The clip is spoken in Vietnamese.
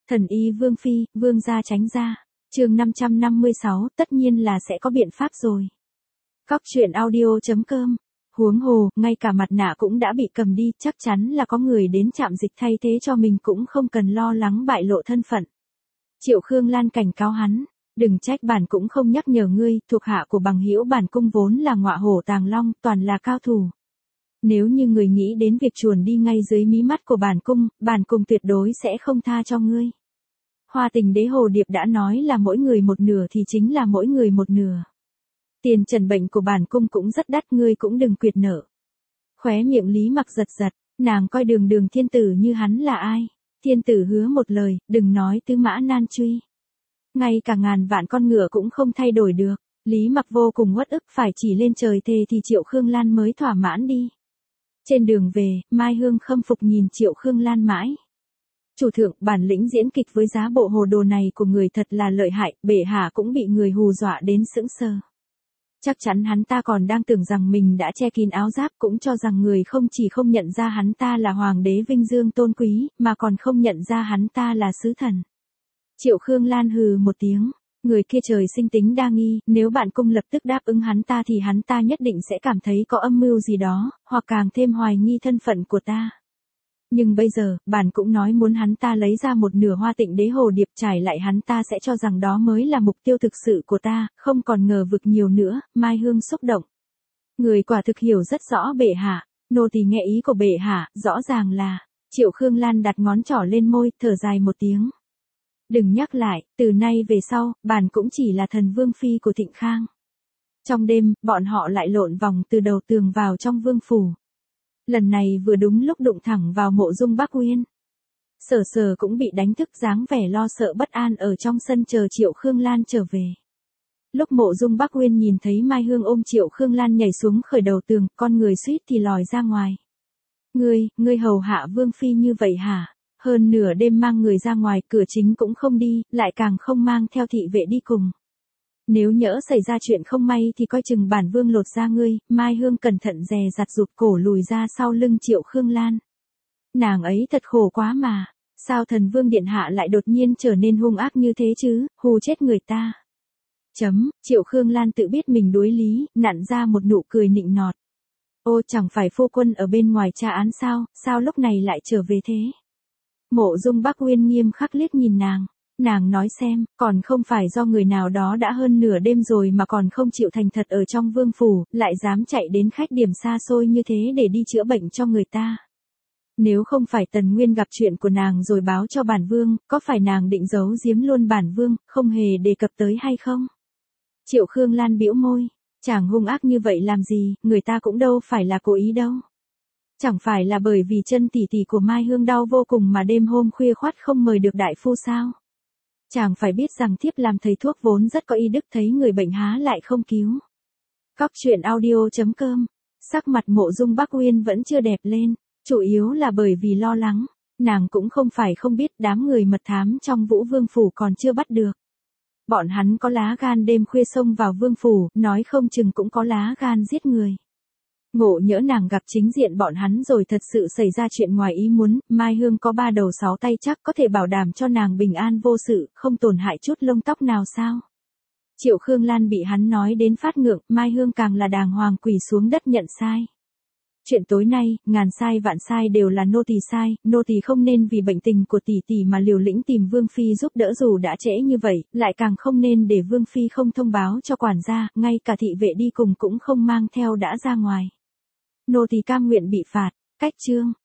Thần y Vương Phi, Vương gia tránh ra. Chương 556, tất nhiên là sẽ có biện pháp rồi. Cóc truyện audio.com. Huống hồ, ngay cả mặt nạ cũng đã bị cầm đi, chắc chắn là có người đến trạm dịch thay thế cho mình, cũng không cần lo lắng bại lộ thân phận. Triệu Khương Lan cảnh cáo hắn, đừng trách bản cũng không nhắc nhở ngươi, thuộc hạ của Bằng Hữu bản cung vốn là ngọa hổ tàng long, toàn là cao thủ. Nếu như người nghĩ đến việc chuồn đi ngay dưới mí mắt của bản cung tuyệt đối sẽ không tha cho ngươi. Hoa Tình Đế Hồ Điệp đã nói là mỗi người một nửa thì chính là mỗi người một nửa. Tiền trần bệnh của bản cung cũng rất đắt, ngươi cũng đừng quyệt nợ. Khóe miệng Lý Mặc giật giật, nàng coi Đường thiên tử như hắn là ai? Thiên tử hứa một lời, đừng nói tứ mã nan truy. Ngay cả ngàn vạn con ngựa cũng không thay đổi được. Lý Mặc vô cùng uất ức, phải chỉ lên trời thề thì Triệu Khương Lan mới thỏa mãn đi. Trên đường về, Mai Hương khâm phục nhìn Triệu Khương Lan mãi. Chủ thượng, bản lĩnh diễn kịch với giá bộ hồ đồ này của người thật là lợi hại, bệ hạ cũng bị người hù dọa đến sững sờ. Chắc chắn hắn ta còn đang tưởng rằng mình đã che kín áo giáp, cũng cho rằng người không chỉ không nhận ra hắn ta là hoàng đế vinh dương tôn quý, mà còn không nhận ra hắn ta là sứ thần. Triệu Khương Lan hừ một tiếng, người kia trời sinh tính đa nghi, nếu bạn cung lập tức đáp ứng hắn ta thì hắn ta nhất định sẽ cảm thấy có âm mưu gì đó, hoặc càng thêm hoài nghi thân phận của ta. Nhưng bây giờ, bản cũng nói muốn hắn ta lấy ra một nửa Hoa Tịnh Đế Hồ Điệp, trải lại hắn ta sẽ cho rằng đó mới là mục tiêu thực sự của ta, không còn ngờ vực nhiều nữa. Mai Hương xúc động. Người quả thực hiểu rất rõ bệ hạ, nô tỳ nghe ý của bệ hạ, rõ ràng là. Triệu Khương Lan đặt ngón trỏ lên môi, thở dài một tiếng. Đừng nhắc lại, từ nay về sau, bản cũng chỉ là thần vương phi của Thịnh Khang. Trong đêm, bọn họ lại lộn vòng từ đầu tường vào trong vương phủ. Lần này vừa đúng lúc đụng thẳng vào Mộ Dung Bắc Uyên. Sở Sở cũng bị đánh thức, dáng vẻ lo sợ bất an ở trong sân chờ Triệu Khương Lan trở về. Lúc Mộ Dung Bắc Uyên nhìn thấy Mai Hương ôm Triệu Khương Lan nhảy xuống khởi đầu tường, con người suýt thì lòi ra ngoài. Ngươi hầu hạ vương phi như vậy hả? Hơn nửa đêm mang người ra ngoài, cửa chính cũng không đi, lại càng không mang theo thị vệ đi cùng. Nếu nhỡ xảy ra chuyện không may thì coi chừng bản vương lột da ngươi. Mai Hương cẩn thận dè dặt rụt cổ lùi ra sau lưng Triệu Khương Lan. Nàng ấy thật khổ quá mà, sao thần vương điện hạ lại đột nhiên trở nên hung ác như thế chứ, hù chết người ta. Triệu Khương Lan tự biết mình đối lý, nặn ra một nụ cười nịnh nọt. Ô, chẳng phải phu quân ở bên ngoài tra án sao lúc này lại trở về thế? Mộ Dung Bắc Uyên nghiêm khắc liếc nhìn nàng. Nàng nói xem, còn không phải do người nào đó đã hơn nửa đêm rồi mà còn không chịu thành thật ở trong vương phủ, lại dám chạy đến khách điểm xa xôi như thế để đi chữa bệnh cho người ta. Nếu không phải Tần Nguyên gặp chuyện của nàng rồi báo cho bản vương, có phải nàng định giấu giếm luôn bản vương, không hề đề cập tới hay không? Triệu Khương Lan bĩu môi, chàng hung ác như vậy làm gì, người ta cũng đâu phải là cố ý đâu. Chẳng phải là bởi vì chân tỉ tỉ của Mai Hương đau vô cùng mà đêm hôm khuya khoắt không mời được đại phu sao? Chàng phải biết rằng thiếp làm thầy thuốc vốn rất có y đức, thấy người bệnh há lại không cứu. Cóc truyện audio.com. Sắc mặt Mộ Dung Bắc Uyên vẫn chưa đẹp lên, chủ yếu là bởi vì lo lắng. Nàng cũng không phải không biết đám người mật thám trong Vũ Vương phủ còn chưa bắt được. Bọn hắn có lá gan đêm khuya xông vào vương phủ, nói không chừng cũng có lá gan giết người. Ngộ nhỡ nàng gặp chính diện bọn hắn rồi thật sự xảy ra chuyện ngoài ý muốn, Mai Hương có 3 đầu 6 tay chắc có thể bảo đảm cho nàng bình an vô sự, không tổn hại chút lông tóc nào sao? Triệu Khương Lan bị hắn nói đến phát ngượng, Mai Hương càng là đàng hoàng quỳ xuống đất nhận sai. Chuyện tối nay, ngàn sai vạn sai đều là nô tỳ sai, nô tỳ không nên vì bệnh tình của tỷ tỷ mà liều lĩnh tìm vương phi giúp đỡ dù đã trễ như vậy, lại càng không nên để vương phi không thông báo cho quản gia, ngay cả thị vệ đi cùng cũng không mang theo đã ra ngoài. Nô tỳ cam nguyện bị phạt. Cách chương